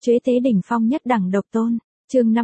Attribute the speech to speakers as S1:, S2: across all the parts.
S1: Chế tế đỉnh phong nhất đẳng độc tôn, chương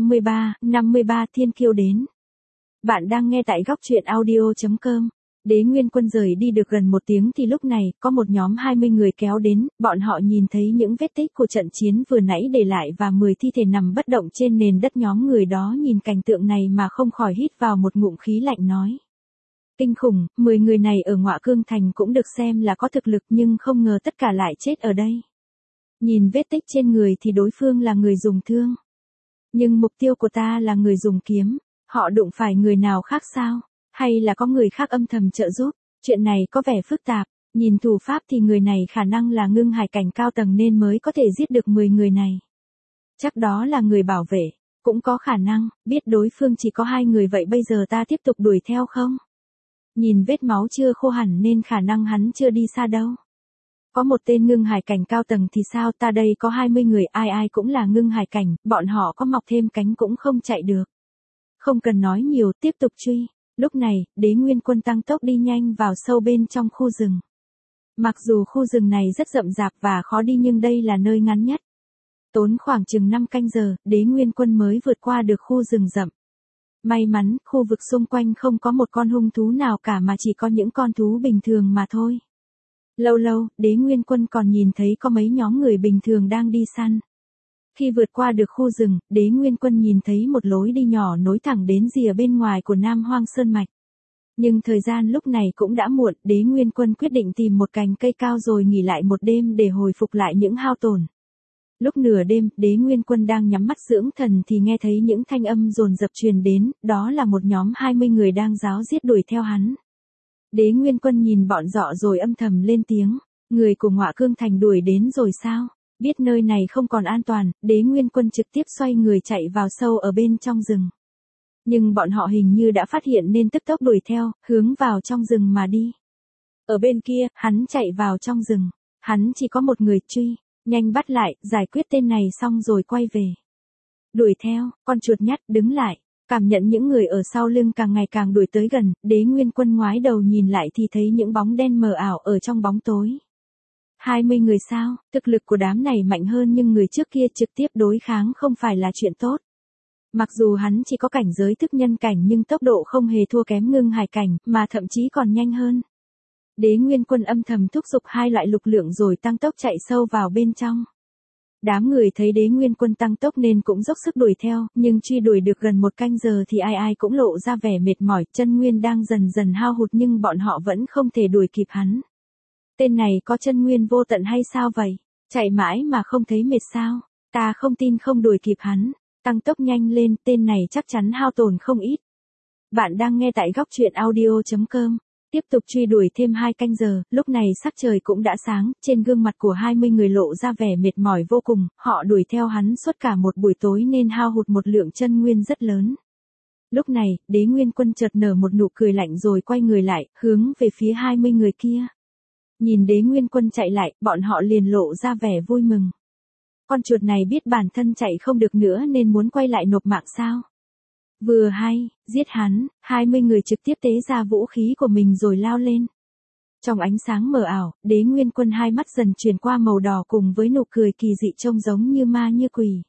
S1: 53 Thiên Kiêu đến. Bạn đang nghe tại góc truyện audio.com. Đế Nguyên Quân rời đi được gần 1 tiếng thì lúc này, có một nhóm 20 người kéo đến, bọn họ nhìn thấy những vết tích của trận chiến vừa nãy để lại và 10 thi thể nằm bất động trên nền đất. Nhóm người đó nhìn cảnh tượng này mà không khỏi hít vào một ngụm khí lạnh nói. Kinh khủng, 10 người này ở Ngọa Cương Thành cũng được xem là có thực lực nhưng không ngờ tất cả lại chết ở đây. Nhìn vết tích trên người thì đối phương là người dùng thương. Nhưng mục tiêu của ta là người dùng kiếm, họ đụng phải người nào khác sao? Hay là có người khác âm thầm trợ giúp? Chuyện này có vẻ phức tạp, nhìn thủ pháp thì người này khả năng là ngưng hải cảnh cao tầng nên mới có thể giết được 10 người này. Chắc đó là người bảo vệ, cũng có khả năng, biết đối phương chỉ có 2 người vậy bây giờ ta tiếp tục đuổi theo không? Nhìn vết máu chưa khô hẳn nên khả năng hắn chưa đi xa đâu. Có một tên ngưng hải cảnh cao tầng thì sao, ta đây có 20 người ai ai cũng là ngưng hải cảnh, bọn họ có mọc thêm cánh cũng không chạy được. Không cần nói nhiều, tiếp tục truy. Lúc này, Đế Nguyên Quân tăng tốc đi nhanh vào sâu bên trong khu rừng. Mặc dù khu rừng này rất rậm rạp và khó đi nhưng đây là nơi ngắn nhất. Tốn khoảng chừng 5 canh giờ, Đế Nguyên Quân mới vượt qua được khu rừng rậm. May mắn, khu vực xung quanh không có một con hung thú nào cả mà chỉ có những con thú bình thường mà thôi. Lâu lâu, Đế Nguyên Quân còn nhìn thấy có mấy nhóm người bình thường đang đi săn. Khi vượt qua được khu rừng, Đế Nguyên Quân nhìn thấy một lối đi nhỏ nối thẳng đến rìa bên ngoài của Nam Hoang Sơn Mạch. Nhưng thời gian lúc này cũng đã muộn, Đế Nguyên Quân quyết định tìm một cành cây cao rồi nghỉ lại một đêm để hồi phục lại những hao tổn. Lúc nửa đêm, Đế Nguyên Quân đang nhắm mắt dưỡng thần thì nghe thấy những thanh âm dồn dập truyền đến, đó là một nhóm 20 người đang ráo riết đuổi theo hắn. Đế Nguyên Quân nhìn bọn dọ rồi âm thầm lên tiếng, người của Ngọa Cương Thành đuổi đến rồi sao? Biết nơi này không còn an toàn, Đế Nguyên Quân trực tiếp xoay người chạy vào sâu ở bên trong rừng. Nhưng bọn họ hình như đã phát hiện nên tức tốc đuổi theo, hướng vào trong rừng mà đi. Ở bên kia, hắn chạy vào trong rừng. Hắn chỉ có một người truy, nhanh bắt lại, giải quyết tên này xong rồi quay về. Đuổi theo, con chuột nhắt đứng lại. Cảm nhận những người ở sau lưng càng ngày càng đuổi tới gần, Đế Nguyên Quân ngoái đầu nhìn lại thì thấy những bóng đen mờ ảo ở trong bóng tối. 20 người sao, thực lực của đám này mạnh hơn nhưng người trước kia trực tiếp đối kháng không phải là chuyện tốt. Mặc dù hắn chỉ có cảnh giới thức nhân cảnh nhưng tốc độ không hề thua kém ngưng hải cảnh, mà thậm chí còn nhanh hơn. Đế Nguyên Quân âm thầm thúc giục 2 loại lực lượng rồi tăng tốc chạy sâu vào bên trong. Đám người thấy Đế Nguyên Quân tăng tốc nên cũng dốc sức đuổi theo, nhưng truy đuổi được gần 1 canh giờ thì ai ai cũng lộ ra vẻ mệt mỏi, chân nguyên đang dần dần hao hụt nhưng bọn họ vẫn không thể đuổi kịp hắn. Tên này có chân nguyên vô tận hay sao vậy? Chạy mãi mà không thấy mệt sao? Ta không tin không đuổi kịp hắn. Tăng tốc nhanh lên, tên này chắc chắn hao tổn không ít. Bạn đang nghe tại góc truyện audio.com. Tiếp tục truy đuổi thêm 2 canh giờ, lúc này sắc trời cũng đã sáng, trên gương mặt của 20 người lộ ra vẻ mệt mỏi vô cùng, họ đuổi theo hắn suốt cả một buổi tối nên hao hụt một lượng chân nguyên rất lớn. Lúc này, Đế Nguyên Quân chợt nở một nụ cười lạnh rồi quay người lại, hướng về phía 20 người kia. Nhìn Đế Nguyên Quân chạy lại, bọn họ liền lộ ra vẻ vui mừng. Con chuột này biết bản thân chạy không được nữa nên muốn quay lại nộp mạng sao? Vừa hay, giết hắn, 20 người trực tiếp tế ra vũ khí của mình rồi lao lên. Trong ánh sáng mờ ảo, Đế Nguyên Quân 2 mắt dần chuyển qua màu đỏ cùng với nụ cười kỳ dị trông giống như ma như quỷ.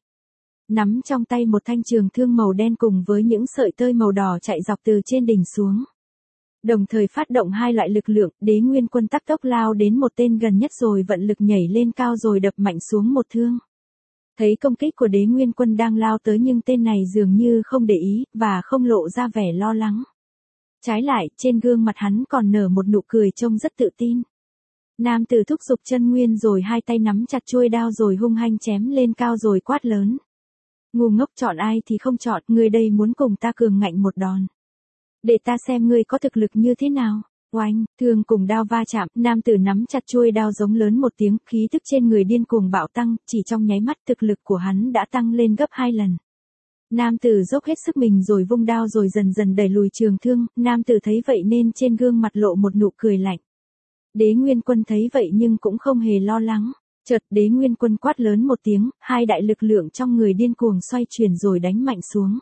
S1: Nắm trong tay một thanh trường thương màu đen cùng với những sợi tơ màu đỏ chạy dọc từ trên đỉnh xuống. Đồng thời phát động 2 loại lực lượng, Đế Nguyên Quân tắc tốc lao đến một tên gần nhất rồi vận lực nhảy lên cao rồi đập mạnh xuống một thương. Thấy công kích của Đế Nguyên Quân đang lao tới nhưng tên này dường như không để ý, và không lộ ra vẻ lo lắng. Trái lại, trên gương mặt hắn còn nở một nụ cười trông rất tự tin. Nam tử thúc giục chân nguyên rồi 2 tay nắm chặt chuôi đao rồi hung hăng chém lên cao rồi quát lớn. Ngu ngốc, chọn ai thì không chọn, ngươi đây muốn cùng ta cường ngạnh một đòn. Để ta xem ngươi có thực lực như thế nào. Oanh, thương cùng đao va chạm, nam tử nắm chặt chuôi đao giống lớn một tiếng, khí tức trên người điên cuồng bạo tăng, chỉ trong nháy mắt thực lực của hắn đã tăng lên gấp 2 lần. Nam tử dốc hết sức mình rồi vung đao rồi dần dần đẩy lùi trường thương, nam tử thấy vậy nên trên gương mặt lộ một nụ cười lạnh. Đế Nguyên Quân thấy vậy nhưng cũng không hề lo lắng. Chợt Đế Nguyên Quân quát lớn một tiếng, 2 đại lực lượng trong người điên cuồng xoay chuyển rồi đánh mạnh xuống.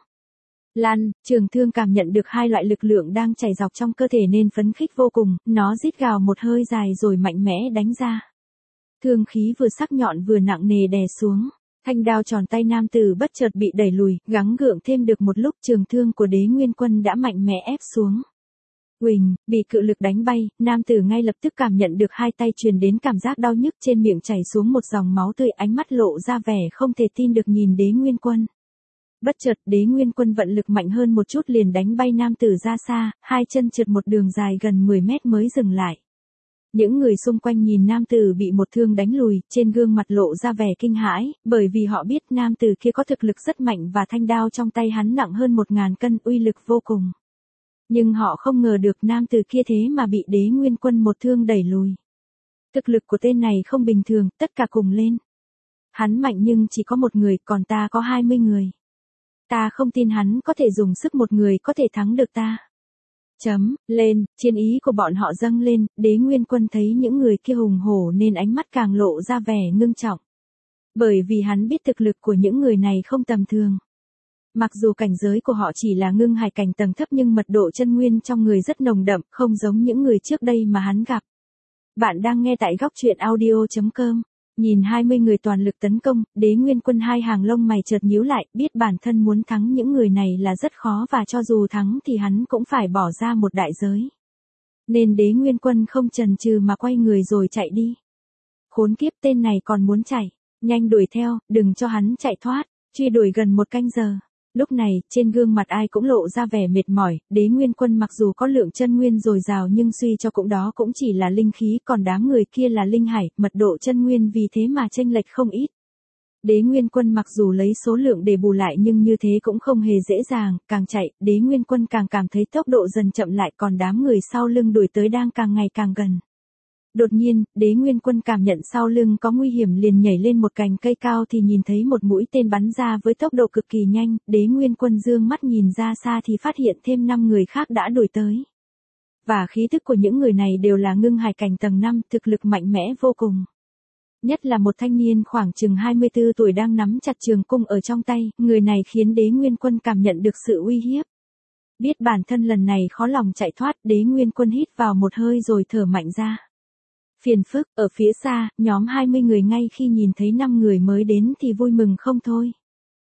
S1: Lan, trường thương cảm nhận được 2 loại lực lượng đang chảy dọc trong cơ thể nên phấn khích vô cùng, nó rít gào một hơi dài rồi mạnh mẽ đánh ra. Thương khí vừa sắc nhọn vừa nặng nề đè xuống. Thanh đao tròn tay nam tử bất chợt bị đẩy lùi, gắng gượng thêm được một lúc trường thương của Đế Nguyên Quân đã mạnh mẽ ép xuống. Uỳnh, bị cự lực đánh bay, nam tử ngay lập tức cảm nhận được hai tay truyền đến cảm giác đau nhức trên miệng chảy xuống một dòng máu tươi, ánh mắt lộ ra vẻ không thể tin được nhìn Đế Nguyên Quân. Bất chợt Đế Nguyên Quân vận lực mạnh hơn một chút liền đánh bay nam tử ra xa, hai chân trượt một đường dài gần 10 mét mới dừng lại. Những người xung quanh nhìn nam tử bị một thương đánh lùi, trên gương mặt lộ ra vẻ kinh hãi, bởi vì họ biết nam tử kia có thực lực rất mạnh và thanh đao trong tay hắn nặng hơn 1000 cân, uy lực vô cùng. Nhưng họ không ngờ được nam tử kia thế mà bị Đế Nguyên Quân một thương đẩy lùi. Thực lực của tên này không bình thường, tất cả cùng lên. Hắn mạnh nhưng chỉ có một người, còn ta có 20 người. Ta không tin hắn có thể dùng sức một người có thể thắng được ta. Lên, chiến ý của bọn họ dâng lên, Đế Nguyên Quân thấy những người kia hùng hổ nên ánh mắt càng lộ ra vẻ ngưng trọng. Bởi vì hắn biết thực lực của những người này không tầm thường. Mặc dù cảnh giới của họ chỉ là ngưng hải cảnh tầng thấp nhưng mật độ chân nguyên trong người rất nồng đậm, không giống những người trước đây mà hắn gặp. Bạn đang nghe tại góc truyện audio.com. Nhìn 20 người toàn lực tấn công, Đế Nguyên Quân hai hàng lông mày chợt nhíu lại, biết bản thân muốn thắng những người này là rất khó và cho dù thắng thì hắn cũng phải bỏ ra một đại giới. Nên Đế Nguyên Quân không chần chừ mà quay người rồi chạy đi. Khốn kiếp, tên này còn muốn chạy, nhanh đuổi theo, đừng cho hắn chạy thoát, truy đuổi gần 1 canh giờ. Lúc này, trên gương mặt ai cũng lộ ra vẻ mệt mỏi, Đế Nguyên Quân mặc dù có lượng chân nguyên dồi dào nhưng suy cho cũng đó cũng chỉ là linh khí, còn đám người kia là linh hải, mật độ chân nguyên vì thế mà chênh lệch không ít. Đế Nguyên Quân mặc dù lấy số lượng để bù lại nhưng như thế cũng không hề dễ dàng, càng chạy, Đế Nguyên Quân càng cảm thấy tốc độ dần chậm lại, còn đám người sau lưng đuổi tới đang càng ngày càng gần. Đột nhiên, Đế Nguyên Quân cảm nhận sau lưng có nguy hiểm liền nhảy lên một cành cây cao thì nhìn thấy một mũi tên bắn ra với tốc độ cực kỳ nhanh, Đế Nguyên Quân dương mắt nhìn ra xa thì phát hiện thêm 5 người khác đã đuổi tới. Và khí tức của những người này đều là ngưng hải cảnh tầng 5, thực lực mạnh mẽ vô cùng. Nhất là một thanh niên khoảng chừng 24 tuổi đang nắm chặt trường cung ở trong tay, người này khiến Đế Nguyên Quân cảm nhận được sự uy hiếp. Biết bản thân lần này khó lòng chạy thoát, Đế Nguyên Quân hít vào một hơi rồi thở mạnh ra. Phiền phức, ở phía xa, nhóm 20 người ngay khi nhìn thấy 5 người mới đến thì vui mừng không thôi.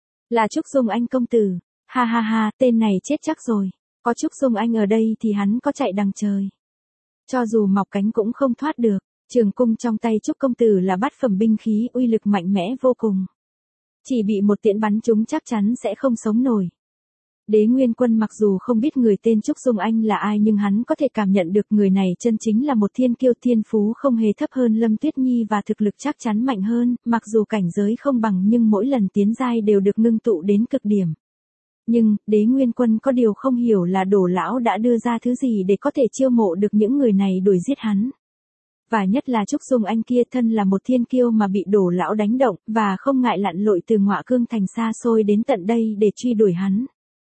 S1: Là Trúc Dung Anh công tử, ha ha ha, tên này chết chắc rồi, có Trúc Dung Anh ở đây thì hắn có chạy đằng trời. Cho dù mọc cánh cũng không thoát được, trường cung trong tay Trúc công tử là bát phẩm binh khí, uy lực mạnh mẽ vô cùng. Chỉ bị một tiễn bắn trúng chắc chắn sẽ không sống nổi. Đế Nguyên Quân mặc dù không biết người tên Trúc Dung Anh là ai nhưng hắn có thể cảm nhận được người này chân chính là một thiên kiêu, thiên phú không hề thấp hơn Lâm Tuyết Nhi và thực lực chắc chắn mạnh hơn, mặc dù cảnh giới không bằng nhưng mỗi lần tiến giai đều được ngưng tụ đến cực điểm. Nhưng, Đế Nguyên Quân có điều không hiểu là Đổ lão đã đưa ra thứ gì để có thể chiêu mộ được những người này đuổi giết hắn. Và nhất là Trúc Dung Anh kia thân là một thiên kiêu mà bị Đổ lão đánh động, và không ngại lặn lội từ Ngọa Cương thành xa xôi đến tận đây để truy đuổi hắn.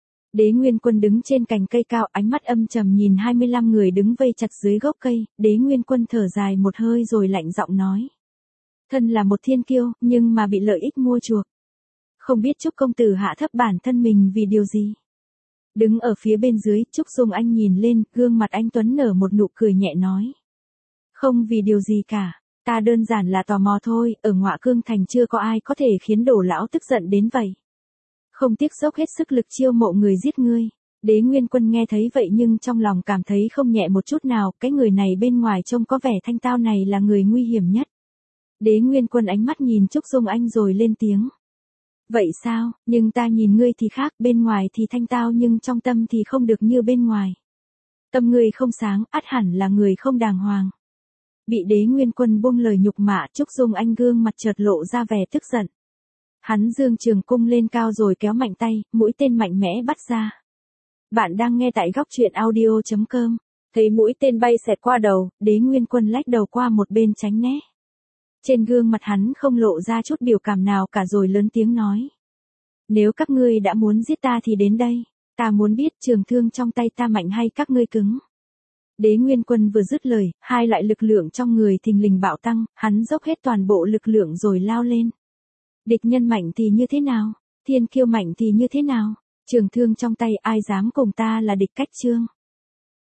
S1: Đế Nguyên Quân đứng trên cành cây cao, ánh mắt âm trầm nhìn 25 người đứng vây chặt dưới gốc cây, Đế Nguyên Quân thở dài một hơi rồi lạnh giọng nói. Thân là một thiên kiêu, nhưng mà bị lợi ích mua chuộc. Không biết Trúc công tử hạ thấp bản thân mình vì điều gì. Đứng ở phía bên dưới, Trúc Dung Anh nhìn lên, gương mặt anh Tuấn nở một nụ cười nhẹ nói. Không vì điều gì cả, ta đơn giản là tò mò thôi, ở Ngọa Cương thành chưa có ai có thể khiến Đổ lão tức giận đến vậy. Không tiếc dốc hết sức lực chiêu mộ người giết ngươi. Đế Nguyên Quân nghe thấy vậy nhưng trong lòng cảm thấy không nhẹ một chút nào, cái người này bên ngoài trông có vẻ thanh tao này là người nguy hiểm nhất. Đế Nguyên Quân ánh mắt nhìn Trúc Dung Anh rồi lên tiếng. Vậy sao, nhưng ta nhìn ngươi thì khác, bên ngoài thì thanh tao nhưng trong tâm thì không được như bên ngoài. Tâm ngươi không sáng, ắt hẳn là người không đàng hoàng. Bị Đế Nguyên Quân buông lời nhục mạ, Trúc Dung Anh gương mặt chợt lộ ra vẻ tức giận. Hắn dương trường cung lên cao rồi kéo mạnh tay, mũi tên mạnh mẽ bắt ra. Bạn đang nghe tại góc truyện audio.com. Thấy mũi tên bay xẹt qua đầu, Đế Nguyên Quân lách đầu qua một bên tránh né. Trên gương mặt hắn không lộ ra chút biểu cảm nào cả rồi lớn tiếng nói. Nếu các ngươi đã muốn giết ta thì đến đây, ta muốn biết trường thương trong tay ta mạnh hay các ngươi cứng. Đế Nguyên Quân vừa dứt lời, hai loại lực lượng trong người thình lình bạo tăng, hắn dốc hết toàn bộ lực lượng rồi lao lên. Địch nhân mạnh thì như thế nào? Thiên kiêu mạnh thì như thế nào? Trường thương trong tay ai dám cùng ta là địch cách chương.